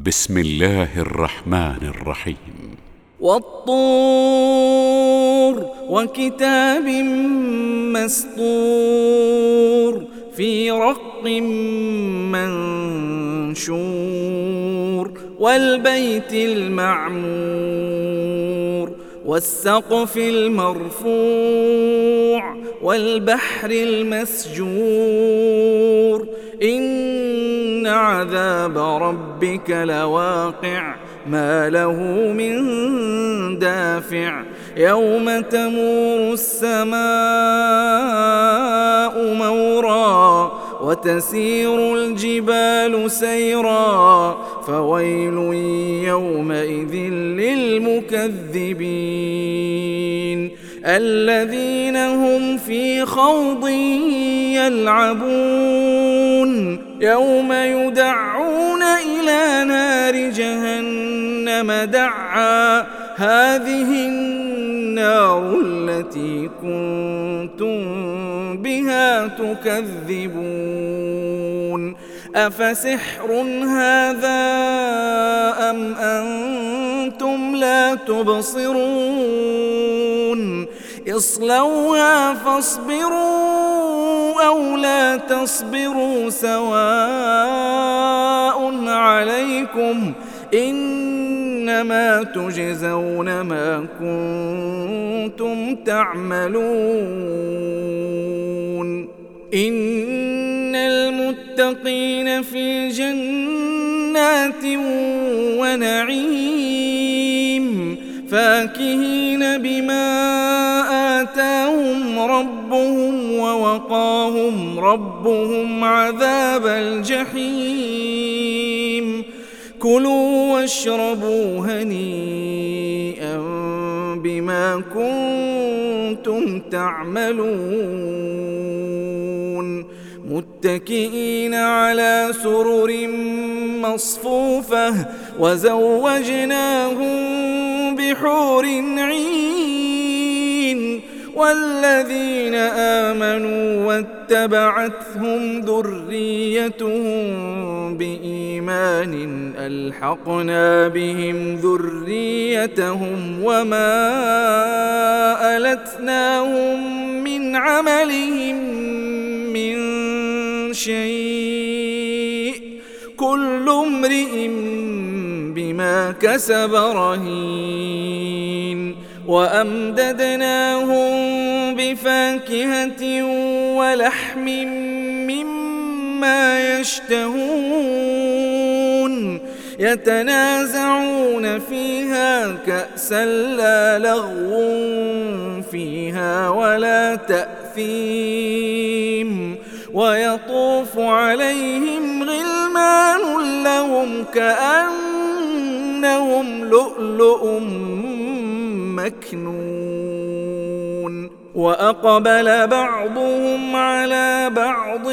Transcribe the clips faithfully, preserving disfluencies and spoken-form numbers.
بسم الله الرحمن الرحيم. والطور وكتاب مسطور في رق منشور والبيت المعمور والسقف المرفوع والبحر المسجور إن عذاب ربك لواقع ما له من دافع يوم تمور السماء مورا وتسير الجبال سيرا فويل يومئذ للمكذبين الذين هم في خوض يلعبون يوم يدعون إلى نار جهنم دعا هذه النار التي كنتم بها تكذبون أفسحر هذا أم أنتم لا تبصرون اصلوها فاصبروا أو لا تصبروا سواء عليكم إنما تجزون ما كنتم تعملون إن المتقين في جنات ونعيم فاكهين بما آتاهم ربهم ووقاهم ربهم عذاب الجحيم كلوا واشربوا هنيئا بما كنتم تعملون متكئين على سرر مصفوفة وزوجناهم بحور عين والذين آمنوا واتبعتهم ذريتهم بإيمان ألحقنا بهم ذريتهم وما ألتناهم من عملهم من شيء كل امرئ بما كسب رهين وأمددناهم بفاكهة ولحم مما يشتهون يتنازعون فيها كأسا لا لغو فيها ولا تأثيم ويطوف عليهم غلمان لهم كأنهم لؤلؤ مكنون وأقبل بعضهم على بعض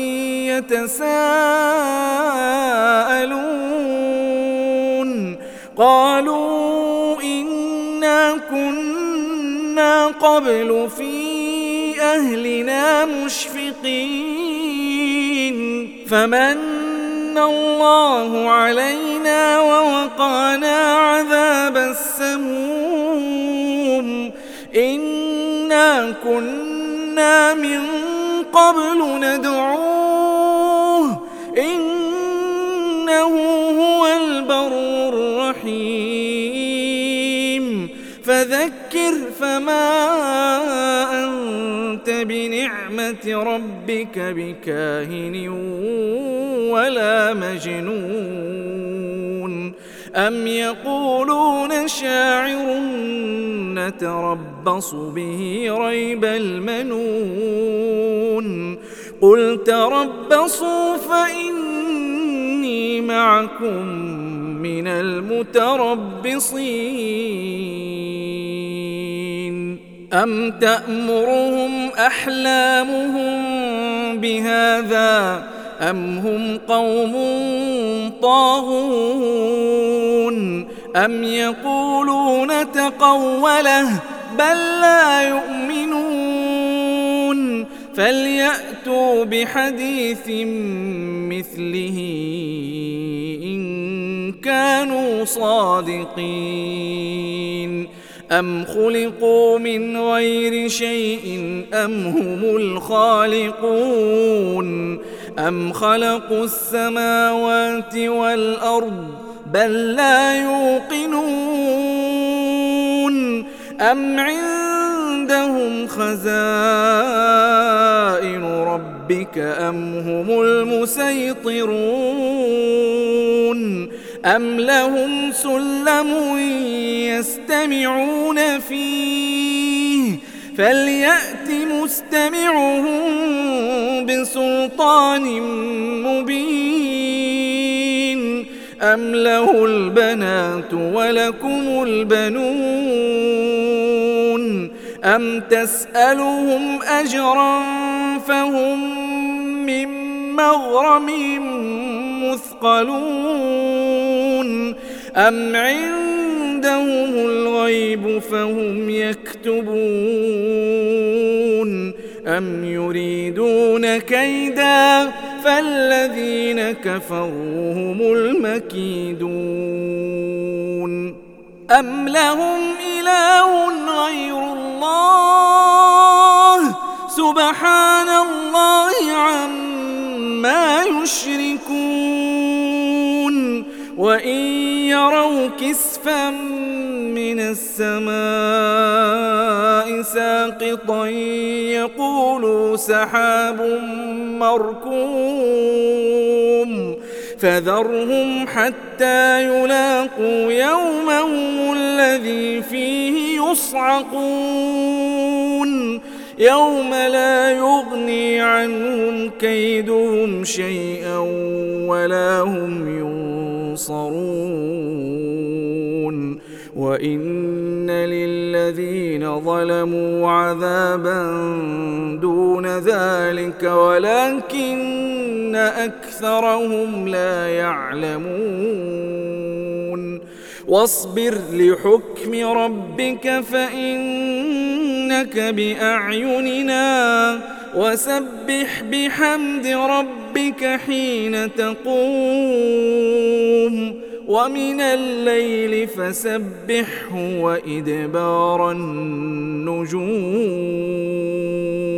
يتساءلون قالوا إنا كنا قبل في أهلنا مشفقين فمن الله علينا ووقانا عذاب السموم إنا كنا من قبل ندعوه إنه هو البر الرحيم فذكر فما أنت بنعمة ربك بكاهن ولا مجنون أم يقولون شاعر نتربص به ريب المنون قل تربصوا فإني معكم من المتربصين أم تأمرهم أحلامهم بهذا أم هم قوم طاغون أم يقولون تقوله بل لا يؤمنون فليأتوا بحديث مثله إن كانوا صادقين أم خلقوا من غير شيء أم هم الخالقون أم خلقوا السماوات والأرض بل لا يوقنون أم عندهم خزائن ربك أم هم المسيطرون أم لهم سلم يستمعون فيه فليأت مستمعهم بسلطان مبين أم له البنات ولكم البنون أم تسألهم أجرا فهم من مغرم مثقلون أم عندهم الغيب فهم يكتبون أم يريدون كيدا فالذين كفروا هم المكيدون أم لهم إله غير الله سبحان الله عما يشركون وإن يروا كسفا من السماء ساقطا يقولوا سحاب مركوم فذرهم حتى يلاقوا يومهم الذي فيه يصعقون يوم لا يغني عنهم كيدهم شيئا ولا هم ينصرون وإن للذين ظلموا عذابا دون ذلك ولكن أكثرهم لا يعلمون واصبر لحكم ربك فإنك بأعيننا وسبح بحمد ربك حين تقوم ومن الليل فسبحه وإدبار النجوم.